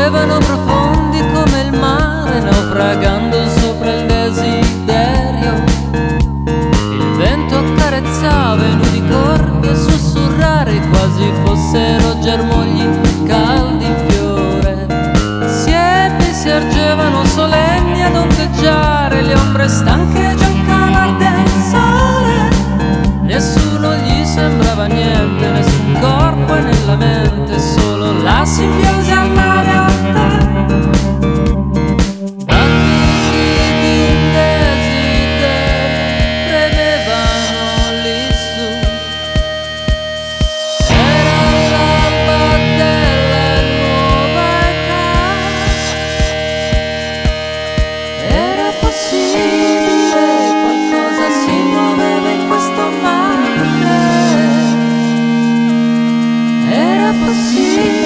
scendevano profondi come il mare, naufragando sopra il desiderio. Il vento accarezzava i nudi corpi a sussurrare quasi fossero germogli caldi in fiore. Siepi si ergevano solenni ad ondeggiare, le ombre stanche già al calar del sole. Nessuno gli sembrava niente, nessun corpo e nella mente, solo la simbiosi alla realtà. Battiti di un desiderio premevano lì su. Era l'alba della nuova età. Era possibile, qualcosa si muoveva in questo mare. Era possibile.